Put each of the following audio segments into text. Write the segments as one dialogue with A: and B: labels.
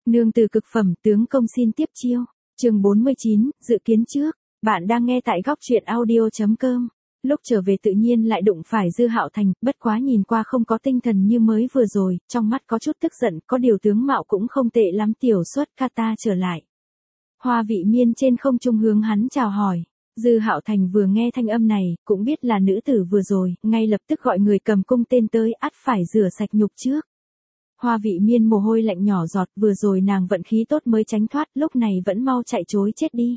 A: Nương từ cực phẩm, tướng công xin tiếp chiêu. Chương 49, dự kiến trước. Bạn đang nghe tại góc truyện audio.com. Lúc trở về tự nhiên lại đụng phải Dư Hạo Thành, bất quá nhìn qua không có tinh thần như mới vừa rồi, trong mắt có chút tức giận, có điều tướng mạo cũng không tệ lắm. Tiểu Xuất Kata trở lại. Hoa Vị Miên trên không trung hướng hắn chào hỏi. Dư Hạo Thành vừa nghe thanh âm này, cũng biết là nữ tử vừa rồi, ngay lập tức gọi người cầm cung tên tới, ắt phải rửa sạch nhục trước. Hoa Vị Miên mồ hôi lạnh nhỏ giọt, vừa rồi nàng vận khí tốt mới tránh thoát, lúc này vẫn mau chạy trối chết đi.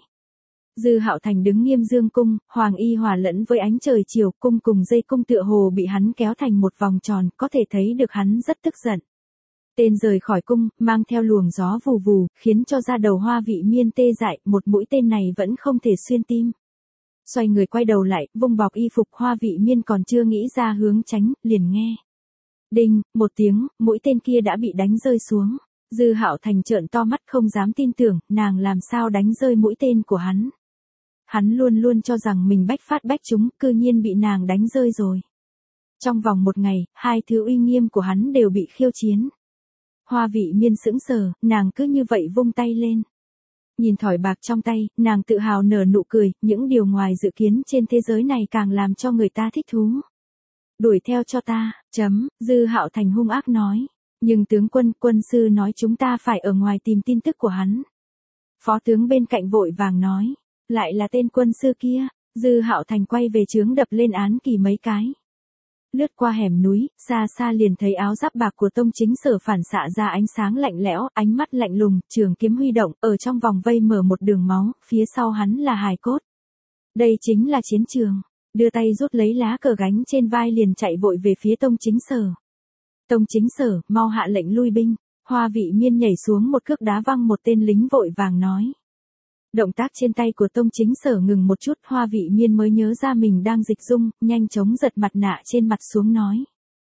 A: Dư Hạo Thành đứng nghiêm dương cung, hoàng y hòa lẫn với ánh trời chiều, cung cùng dây cung tựa hồ bị hắn kéo thành một vòng tròn, có thể thấy được hắn rất tức giận. Tên rời khỏi cung, mang theo luồng gió vù vù, khiến cho da đầu Hoa Vị Miên tê dại, một mũi tên này vẫn không thể xuyên tim. Xoay người quay đầu lại, vung bọc y phục, Hoa Vị Miên còn chưa nghĩ ra hướng tránh, liền nghe. Đinh, một tiếng, mũi tên kia đã bị đánh rơi xuống. Dư Hạo Thành trợn to mắt không dám tin tưởng, nàng làm sao đánh rơi mũi tên của hắn. Hắn luôn luôn cho rằng mình bách phát bách trúng, cư nhiên bị nàng đánh rơi rồi. Trong vòng một ngày, hai thứ uy nghiêm của hắn đều bị khiêu chiến. Hoa Vị Miên sững sờ, nàng cứ như vậy vung tay lên. Nhìn thỏi bạc trong tay, nàng tự hào nở nụ cười, những điều ngoài dự kiến trên thế giới này càng làm cho người ta thích thú. Đuổi theo cho ta, Dư Hạo Thành hung ác nói. Nhưng tướng quân sư nói chúng ta phải ở ngoài tìm tin tức của hắn. Phó tướng bên cạnh vội vàng nói. Lại là tên quân sư kia. Dư Hạo Thành quay về trướng đập lên án kỳ mấy cái. Lướt qua hẻm núi, xa xa liền thấy áo giáp bạc của Tông Chính Sở phản xạ ra ánh sáng lạnh lẽo, ánh mắt lạnh lùng, trường kiếm huy động, ở trong vòng vây mở một đường máu, phía sau hắn là hài cốt. Đây chính là chiến trường. Đưa tay rút lấy lá cờ gánh trên vai liền chạy vội về phía Tông Chính Sở. Tông Chính Sở, mau hạ lệnh lui binh. Hoa Vị Miên nhảy xuống một cước đá văng một tên lính vội vàng nói. Động tác trên tay của Tông Chính Sở ngừng một chút, Hoa Vị Miên mới nhớ ra mình đang dịch dung, nhanh chóng giật mặt nạ trên mặt xuống nói.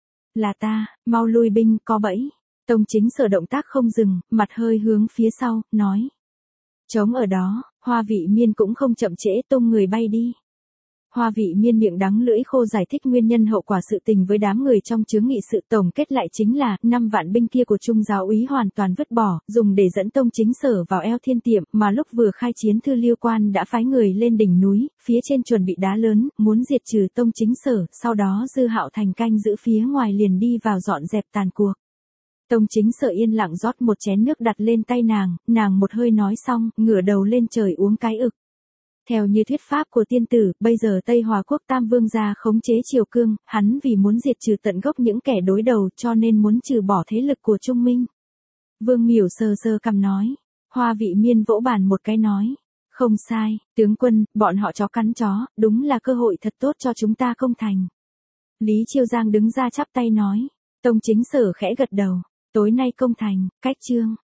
A: Là ta, mau lui binh, có bẫy. Tông Chính Sở động tác không dừng, mặt hơi hướng phía sau, nói. Trống ở đó, Hoa Vị Miên cũng không chậm trễ, tung người bay đi. Hoa Vị Miên miệng đắng lưỡi khô giải thích nguyên nhân hậu quả sự tình với đám người trong chướng nghị sự, tổng kết lại chính là 5 vạn binh kia của Trung giáo úy hoàn toàn vứt bỏ, dùng để dẫn Tông Chính Sở vào eo thiên tiệm, mà lúc vừa khai chiến Thư Liêu Quan đã phái người lên đỉnh núi, phía trên chuẩn bị đá lớn, muốn diệt trừ Tông Chính Sở, sau đó Dư Hạo Thành canh giữ phía ngoài liền đi vào dọn dẹp tàn cuộc. Tông Chính Sở yên lặng rót một chén nước đặt lên tay nàng một hơi nói xong, ngửa đầu lên trời uống cái ực. Theo như thuyết pháp của tiên tử, bây giờ Tây Hòa Quốc Tam Vương gia khống chế Triều Cương, hắn vì muốn diệt trừ tận gốc những kẻ đối đầu cho nên muốn trừ bỏ thế lực của Trung Minh. Vương Miểu sơ sơ cằm nói. Hoa Vị Miên vỗ bàn một cái nói. Không sai, tướng quân, bọn họ chó cắn chó, đúng là cơ hội thật tốt cho chúng ta công thành. Lý Chiêu Giang đứng ra chắp tay nói. Tông Chính Sở khẽ gật đầu. Tối nay công thành, cách chương.